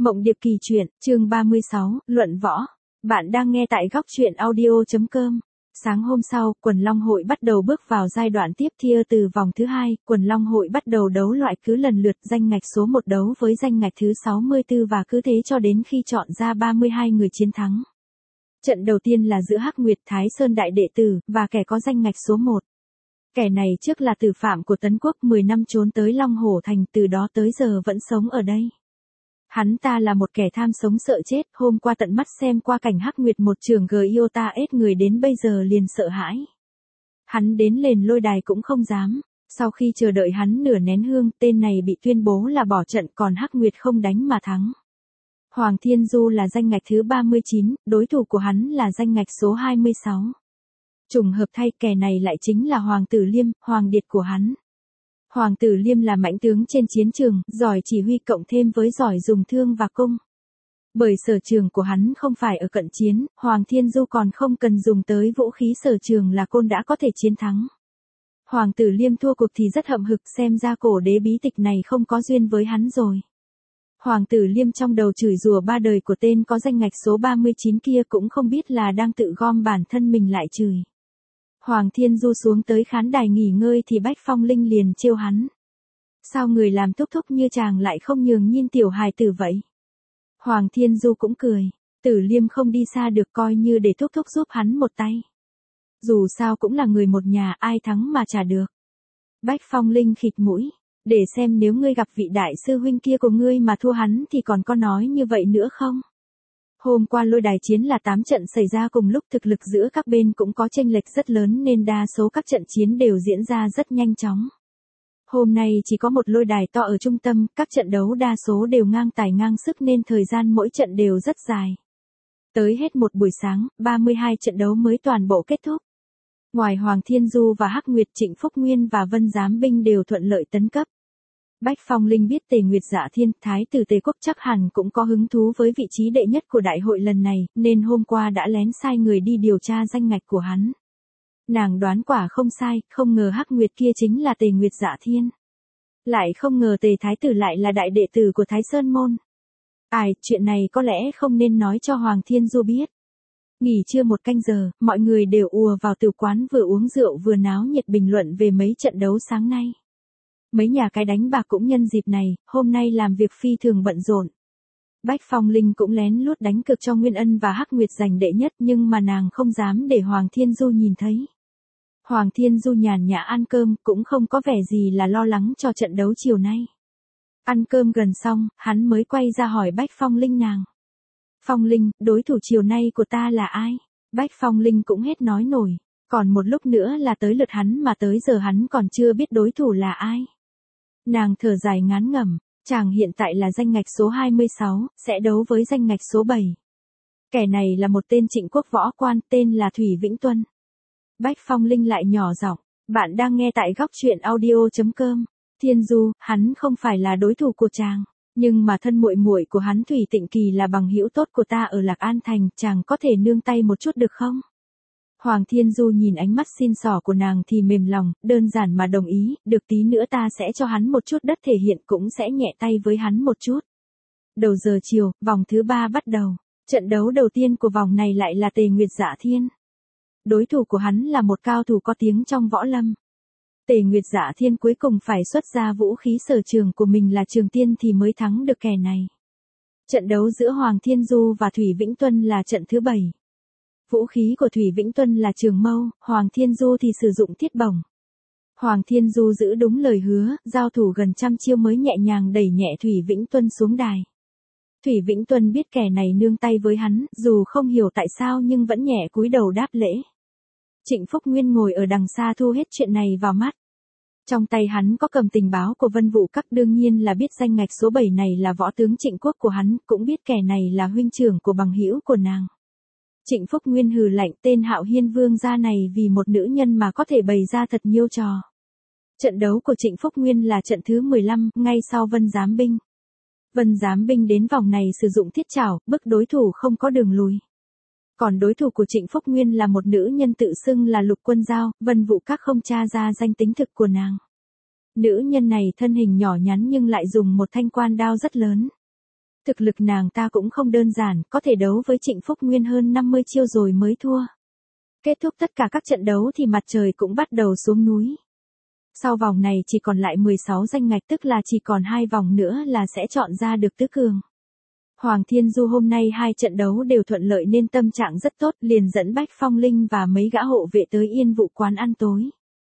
Mộng Điệp kỳ truyện, chương 36, luận võ. Bạn đang nghe tại góc truyện audio.com. Sáng hôm sau, Quần Long Hội bắt đầu bước vào giai đoạn tiếp theo từ vòng thứ 2, Quần Long Hội bắt đầu đấu loại cứ lần lượt danh ngạch số 1 đấu với danh ngạch thứ 64 và cứ thế cho đến khi chọn ra 32 người chiến thắng. Trận đầu tiên là giữa Hắc Nguyệt Thái Sơn đại đệ tử và kẻ có danh ngạch số 1. Kẻ này trước là tử phạm của Tấn Quốc 10 năm trốn tới Long Hổ Thành, từ đó tới giờ vẫn sống ở đây. Hắn ta là một kẻ tham sống sợ chết, hôm qua tận mắt xem qua cảnh Hắc Nguyệt một trường Giota ết người đến bây giờ liền sợ hãi. Hắn đến lên lôi đài cũng không dám, sau khi chờ đợi hắn nửa nén hương, tên này bị tuyên bố là bỏ trận, còn Hắc Nguyệt không đánh mà thắng. Hoàng Thiên Du là danh ngạch thứ 39, đối thủ của hắn là danh ngạch số 26. Trùng hợp thay, kẻ này lại chính là Hoàng Tử Liêm, hoàng điệt của hắn. Hoàng Tử Liêm là mãnh tướng trên chiến trường, giỏi chỉ huy cộng thêm với giỏi dùng thương và cung. Bởi sở trường của hắn không phải ở cận chiến, Hoàng Thiên Du còn không cần dùng tới vũ khí, sở trường là côn đã có thể chiến thắng. Hoàng Tử Liêm thua cuộc thì rất hậm hực, xem ra cổ đế bí tịch này không có duyên với hắn rồi. Hoàng Tử Liêm trong đầu chửi rủa ba đời của tên có danh ngạch số 39 kia, cũng không biết là đang tự gom bản thân mình lại chửi. Hoàng Thiên Du xuống tới khán đài nghỉ ngơi thì Bách Phong Linh liền trêu hắn. Sao người làm thúc thúc như chàng lại không nhường nhìn tiểu hài tử vậy? Hoàng Thiên Du cũng cười. Tử Liêm không đi xa được, coi như để thúc thúc giúp hắn một tay. Dù sao cũng là người một nhà, ai thắng mà trả được. Bách Phong Linh khịt mũi. Để xem nếu ngươi gặp vị đại sư huynh kia của ngươi mà thua hắn thì còn có nói như vậy nữa không? Hôm qua lôi đài chiến là 8 trận xảy ra cùng lúc, thực lực giữa các bên cũng có chênh lệch rất lớn nên đa số các trận chiến đều diễn ra rất nhanh chóng. Hôm nay chỉ có một lôi đài to ở trung tâm, các trận đấu đa số đều ngang tài ngang sức nên thời gian mỗi trận đều rất dài. Tới hết một buổi sáng, 32 trận đấu mới toàn bộ kết thúc. Ngoài Hoàng Thiên Du và Hắc Nguyệt, Trịnh Phúc Nguyên và Vân Giám Binh đều thuận lợi tấn cấp. Bách Phong Linh biết Tề Nguyệt Dạ Thiên, Thái tử Tề Quốc chắc hẳn cũng có hứng thú với vị trí đệ nhất của đại hội lần này, nên hôm qua đã lén sai người đi điều tra danh ngạch của hắn. Nàng đoán quả không sai, không ngờ Hắc Nguyệt kia chính là Tề Nguyệt Dạ Thiên. Lại không ngờ Tề Thái tử lại là đại đệ tử của Thái Sơn Môn. Chuyện này có lẽ không nên nói cho Hoàng Thiên Du biết. Nghỉ trưa 1 canh giờ, mọi người đều ùa vào tử quán vừa uống rượu vừa náo nhiệt bình luận về mấy trận đấu sáng nay. Mấy nhà cái đánh bạc cũng nhân dịp này, hôm nay làm việc phi thường bận rộn. Bách Phong Linh cũng lén lút đánh cược cho Nguyên Ân và Hắc Nguyệt giành đệ nhất, nhưng mà nàng không dám để Hoàng Thiên Du nhìn thấy. Hoàng Thiên Du nhàn nhã ăn cơm, cũng không có vẻ gì là lo lắng cho trận đấu chiều nay. Ăn cơm gần xong, hắn mới quay ra hỏi Bách Phong Linh nàng. Phong Linh, đối thủ chiều nay của ta là ai? Bách Phong Linh cũng hết nói nổi, còn một lúc nữa là tới lượt hắn mà tới giờ hắn còn chưa biết đối thủ là ai. Nàng thở dài ngán ngẩm, chàng hiện tại là danh ngạch số 26, sẽ đấu với danh ngạch số 7. Kẻ này là một tên Trịnh quốc võ quan, tên là Thủy Vĩnh Tuân. Bách Phong Linh lại nhỏ giọng, bạn đang nghe tại góc truyện audio.com. Thiên Du, hắn không phải là đối thủ của chàng, nhưng mà thân muội muội của hắn Thủy Tịnh Kỳ là bằng hữu tốt của ta ở Lạc An Thành, chàng có thể nương tay một chút được không? Hoàng Thiên Du nhìn ánh mắt xin xỏ của nàng thì mềm lòng, đơn giản mà đồng ý, được, tí nữa ta sẽ cho hắn một chút đất thể hiện, cũng sẽ nhẹ tay với hắn một chút. Đầu giờ chiều, vòng thứ 3 bắt đầu. Trận đấu đầu tiên của vòng này lại là Tề Nguyệt Dạ Thiên. Đối thủ của hắn là một cao thủ có tiếng trong võ lâm. Tề Nguyệt Dạ Thiên cuối cùng phải xuất ra vũ khí sở trường của mình là trường tiên thì mới thắng được kẻ này. Trận đấu giữa Hoàng Thiên Du và Thủy Vĩnh Tuân là trận thứ 7. Vũ khí của Thủy Vĩnh Tuân là trường mâu, Hoàng Thiên Du thì sử dụng thiết bổng. Hoàng Thiên Du giữ đúng lời hứa, giao thủ gần trăm chiêu mới nhẹ nhàng đẩy nhẹ Thủy Vĩnh Tuân xuống đài. Thủy Vĩnh Tuân biết kẻ này nương tay với hắn, dù không hiểu tại sao nhưng vẫn nhẹ cúi đầu đáp lễ. Trịnh Phúc Nguyên ngồi ở đằng xa thu hết chuyện này vào mắt. Trong tay hắn có cầm tình báo của Vân Vũ Các, đương nhiên là biết danh ngạch số 7 này là võ tướng Trịnh quốc của hắn, cũng biết kẻ này là huynh trưởng của bằng hữu của nàng. Trịnh Phúc Nguyên hừ lạnh, tên Hạo Hiên Vương gia này vì một nữ nhân mà có thể bày ra thật nhiêu trò. Trận đấu của Trịnh Phúc Nguyên là trận thứ 15, ngay sau Vân Giám Binh. Vân Giám Binh đến vòng này sử dụng thiết trảo, bức đối thủ không có đường lùi. Còn đối thủ của Trịnh Phúc Nguyên là một nữ nhân tự xưng là Lục Quân Giao, Vân Vũ Các không tra ra danh tính thực của nàng. Nữ nhân này thân hình nhỏ nhắn nhưng lại dùng một thanh quan đao rất lớn. Thực lực nàng ta cũng không đơn giản, có thể đấu với Trịnh Phúc Nguyên hơn 50 chiêu rồi mới thua. Kết thúc tất cả các trận đấu thì mặt trời cũng bắt đầu xuống núi. Sau vòng này chỉ còn lại 16 danh ngạch, tức là chỉ còn 2 vòng nữa là sẽ chọn ra được tứ cường. Hoàng Thiên Du hôm nay 2 trận đấu đều thuận lợi nên tâm trạng rất tốt, liền dẫn Bách Phong Linh và mấy gã hộ vệ tới Yên Vụ Quán ăn tối.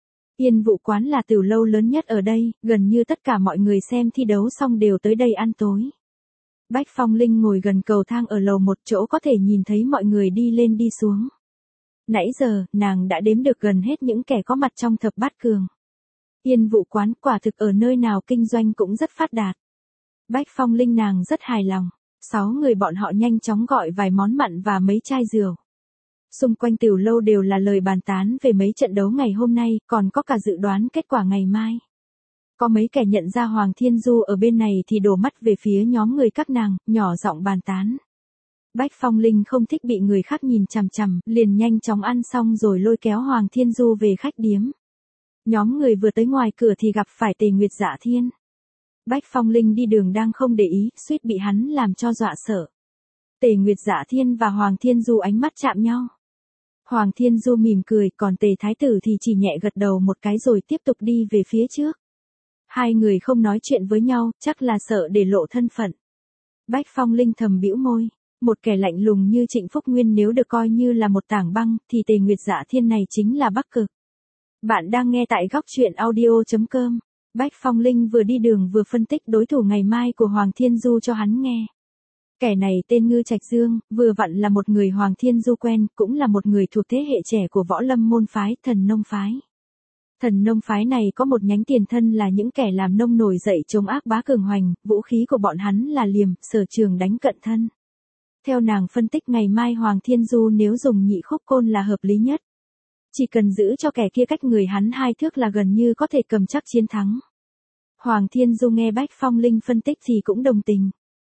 Yên Vụ Quán là tiểu lâu lớn nhất ở đây, gần như tất cả mọi người xem thi đấu xong đều tới đây ăn tối. Bách Phong Linh ngồi gần cầu thang ở lầu 1 chỗ có thể nhìn thấy mọi người đi lên đi xuống. Nãy giờ, nàng đã đếm được gần hết những kẻ có mặt trong thập bát cường. Yên Vụ Quán quả thực ở nơi nào kinh doanh cũng rất phát đạt. Bách Phong Linh nàng rất hài lòng. 6 người bọn họ nhanh chóng gọi vài món mặn và mấy chai rượu. Xung quanh tiểu lâu đều là lời bàn tán về mấy trận đấu ngày hôm nay, còn có cả dự đoán kết quả ngày mai. Có mấy kẻ nhận ra Hoàng Thiên Du ở bên này thì đổ mắt về phía nhóm người các nàng, nhỏ giọng bàn tán. Bách Phong Linh không thích bị người khác nhìn chằm chằm, liền nhanh chóng ăn xong rồi lôi kéo Hoàng Thiên Du về khách điếm. Nhóm người vừa tới ngoài cửa thì gặp phải Tề Nguyệt Dạ Thiên. Bách Phong Linh đi đường đang không để ý, suýt bị hắn làm cho dọa sợ. Tề Nguyệt Dạ Thiên và Hoàng Thiên Du ánh mắt chạm nhau. Hoàng Thiên Du mỉm cười, còn Tề Thái Tử thì chỉ nhẹ gật đầu một cái rồi tiếp tục đi về phía trước. Hai người không nói chuyện với nhau, chắc là sợ để lộ thân phận. Bách Phong Linh thầm bĩu môi, một kẻ lạnh lùng như Trịnh Phúc Nguyên nếu được coi như là một tảng băng, thì Tề Nguyệt Dạ Thiên này chính là Bắc Cực. Bạn đang nghe tại góc truyện audio.com. Bách Phong Linh vừa đi đường vừa phân tích đối thủ ngày mai của Hoàng Thiên Du cho hắn nghe. Kẻ này tên Ngư Trạch Dương, vừa vặn là một người Hoàng Thiên Du quen, cũng là một người thuộc thế hệ trẻ của võ lâm môn phái, Thần Nông Phái. Thần Nông Phái này có một nhánh tiền thân là những kẻ làm nông nổi dậy chống ác bá cường hoành, vũ khí của bọn hắn là liềm, sở trường đánh cận thân. Theo nàng phân tích ngày mai Hoàng Thiên Du nếu dùng nhị khúc côn là hợp lý nhất. Chỉ cần giữ cho kẻ kia cách người hắn 2 thước là gần như có thể cầm chắc chiến thắng. Hoàng Thiên Du nghe Bách Phong Linh phân tích thì cũng đồng tình.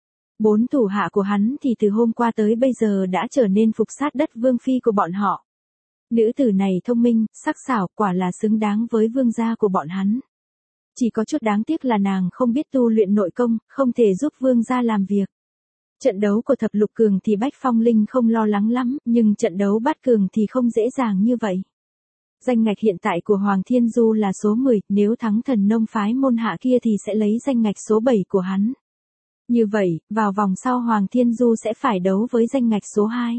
4 thủ hạ của hắn thì từ hôm qua tới bây giờ đã trở nên phục sát đất vương phi của bọn họ. Nữ tử này thông minh, sắc sảo, quả là xứng đáng với vương gia của bọn hắn. Chỉ có chút đáng tiếc là nàng không biết tu luyện nội công, không thể giúp vương gia làm việc. Trận đấu của thập lục cường thì Bách Phong Linh không lo lắng lắm, nhưng trận đấu bát cường thì không dễ dàng như vậy. Danh ngạch hiện tại của Hoàng Thiên Du là số 10, nếu thắng Thần Nông Phái môn hạ kia thì sẽ lấy danh ngạch số 7 của hắn. Như vậy, vào vòng sau Hoàng Thiên Du sẽ phải đấu với danh ngạch số 2.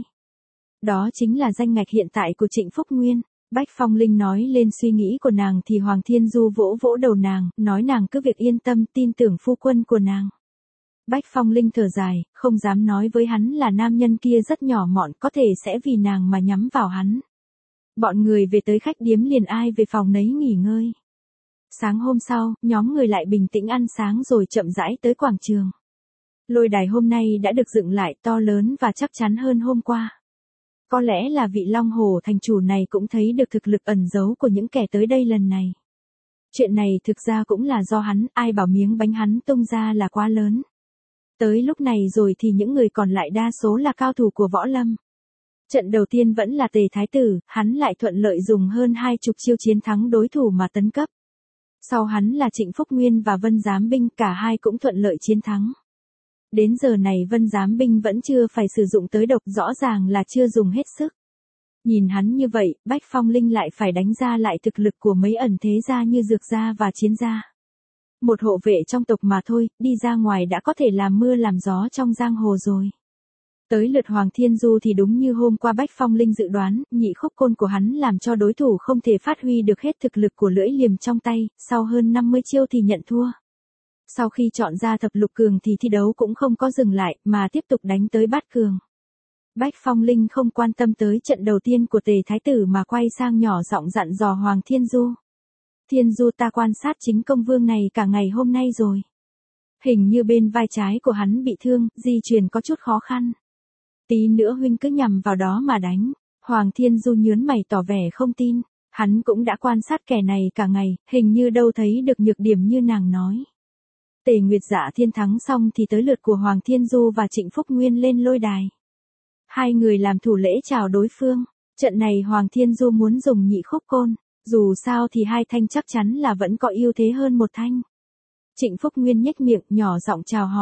Đó chính là danh ngạch hiện tại của Trịnh Phúc Nguyên. Bách Phong Linh nói lên suy nghĩ của nàng thì Hoàng Thiên Du vỗ vỗ đầu nàng, nói nàng cứ việc yên tâm, tin tưởng phu quân của nàng. Bách Phong Linh thở dài, không dám nói với hắn là nam nhân kia rất nhỏ mọn, có thể sẽ vì nàng mà nhắm vào hắn. Bọn người về tới khách điếm liền ai về phòng nấy nghỉ ngơi. Sáng hôm sau, nhóm người lại bình tĩnh ăn sáng rồi chậm rãi tới quảng trường. Lôi đài hôm nay đã được dựng lại to lớn và chắc chắn hơn hôm qua. Có lẽ là vị Long Hồ thành chủ này cũng thấy được thực lực ẩn giấu của những kẻ tới đây lần này. Chuyện này thực ra cũng là do hắn, ai bảo miếng bánh hắn tung ra là quá lớn. Tới lúc này rồi thì những người còn lại đa số là cao thủ của võ lâm. Trận đầu tiên vẫn là Tề Thái Tử, hắn lại thuận lợi dùng hơn 20 chiêu chiến thắng đối thủ mà tấn cấp. Sau hắn là Trịnh Phúc Nguyên và Vân Giám Binh, cả hai cũng thuận lợi chiến thắng. Đến giờ này Vân Giám Binh vẫn chưa phải sử dụng tới độc, rõ ràng là chưa dùng hết sức. Nhìn hắn như vậy, Bách Phong Linh lại phải đánh ra lại thực lực của mấy ẩn thế gia như Dược gia và Chiến gia. Một hộ vệ trong tộc mà thôi, đi ra ngoài đã có thể làm mưa làm gió trong giang hồ rồi. Tới lượt Hoàng Thiên Du thì đúng như hôm qua Bách Phong Linh dự đoán, nhị khúc côn của hắn làm cho đối thủ không thể phát huy được hết thực lực của lưỡi liềm trong tay, sau hơn 50 chiêu thì nhận thua. Sau khi chọn ra thập lục cường thì thi đấu cũng không có dừng lại, mà tiếp tục đánh tới bát cường. Bách Phong Linh không quan tâm tới trận đầu tiên của Tề Thái Tử mà quay sang nhỏ giọng dặn dò Hoàng Thiên Du. Thiên Du, ta quan sát chính công vương này cả ngày hôm nay rồi. Hình như bên vai trái của hắn bị thương, di chuyển có chút khó khăn. Tí nữa huynh cứ nhằm vào đó mà đánh. Hoàng Thiên Du nhướng mày tỏ vẻ không tin. Hắn cũng đã quan sát kẻ này cả ngày, hình như đâu thấy được nhược điểm như nàng nói. Tề Nguyệt Dạ Thiên thắng xong thì tới lượt của Hoàng Thiên Du và Trịnh Phúc Nguyên lên lôi đài. Hai người làm thủ lễ chào đối phương. Trận này Hoàng Thiên Du muốn dùng nhị khúc côn. Dù sao thì hai thanh chắc chắn là vẫn có ưu thế hơn một thanh. Trịnh Phúc Nguyên nhếch miệng nhỏ giọng chào hỏi.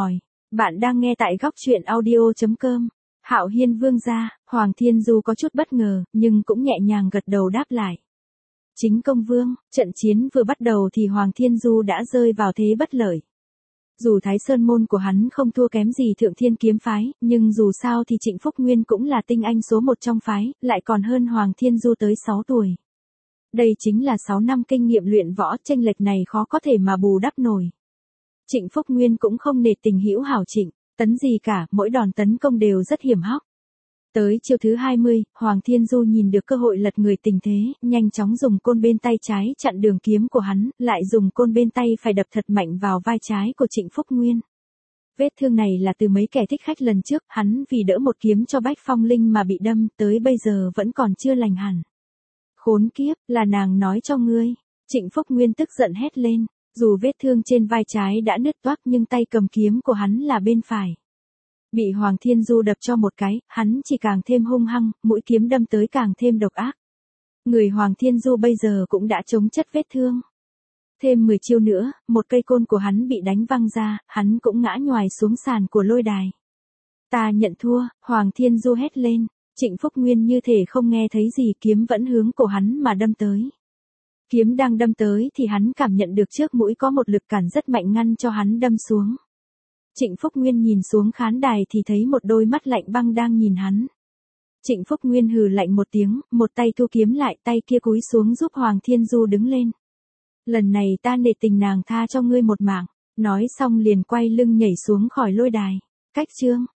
Bạn đang nghe tại góc truyện audio.com. Hạo Hiên vương gia, Hoàng Thiên Du có chút bất ngờ, nhưng cũng nhẹ nhàng gật đầu đáp lại. Chính công vương, trận chiến vừa bắt đầu thì Hoàng Thiên Du đã rơi vào thế bất lợi. Dù Thái Sơn môn của hắn không thua kém gì Thượng Thiên kiếm phái, nhưng dù sao thì Trịnh Phúc Nguyên cũng là tinh anh số 1 trong phái, lại còn hơn Hoàng Thiên Du tới 6 tuổi. Đây chính là 6 năm kinh nghiệm luyện võ, chênh lệch này khó có thể mà bù đắp nổi. Trịnh Phúc Nguyên cũng không nể tình hữu hảo Trịnh, tấn gì cả, mỗi đòn tấn công đều rất hiểm hóc. Tới chiêu thứ 20, Hoàng Thiên Du nhìn được cơ hội lật người tình thế, nhanh chóng dùng côn bên tay trái chặn đường kiếm của hắn, lại dùng côn bên tay phải đập thật mạnh vào vai trái của Trịnh Phúc Nguyên. Vết thương này là từ mấy kẻ thích khách lần trước, hắn vì đỡ một kiếm cho Bách Phong Linh mà bị đâm, tới bây giờ vẫn còn chưa lành hẳn. Khốn kiếp, là nàng nói cho ngươi. Trịnh Phúc Nguyên tức giận hét lên, dù vết thương trên vai trái đã nứt toác nhưng tay cầm kiếm của hắn là bên phải. Bị Hoàng Thiên Du đập cho một cái, hắn chỉ càng thêm hung hăng, mũi kiếm đâm tới càng thêm độc ác. Người Hoàng Thiên Du bây giờ cũng đã chống chất vết thương. Thêm 10 chiêu nữa, một cây côn của hắn bị đánh văng ra, hắn cũng ngã nhoài xuống sàn của lôi đài. Ta nhận thua, Hoàng Thiên Du hét lên. Trịnh Phúc Nguyên như thể không nghe thấy gì, kiếm vẫn hướng cổ hắn mà đâm tới. Kiếm đang đâm tới thì hắn cảm nhận được trước mũi có một lực cản rất mạnh ngăn cho hắn đâm xuống. Trịnh Phúc Nguyên nhìn xuống khán đài thì thấy một đôi mắt lạnh băng đang nhìn hắn. Trịnh Phúc Nguyên hừ lạnh một tiếng, một tay thu kiếm lại, tay kia cúi xuống giúp Hoàng Thiên Du đứng lên. Lần này ta nể tình nàng tha cho ngươi một mạng, nói xong liền quay lưng nhảy xuống khỏi lôi đài. Cách chương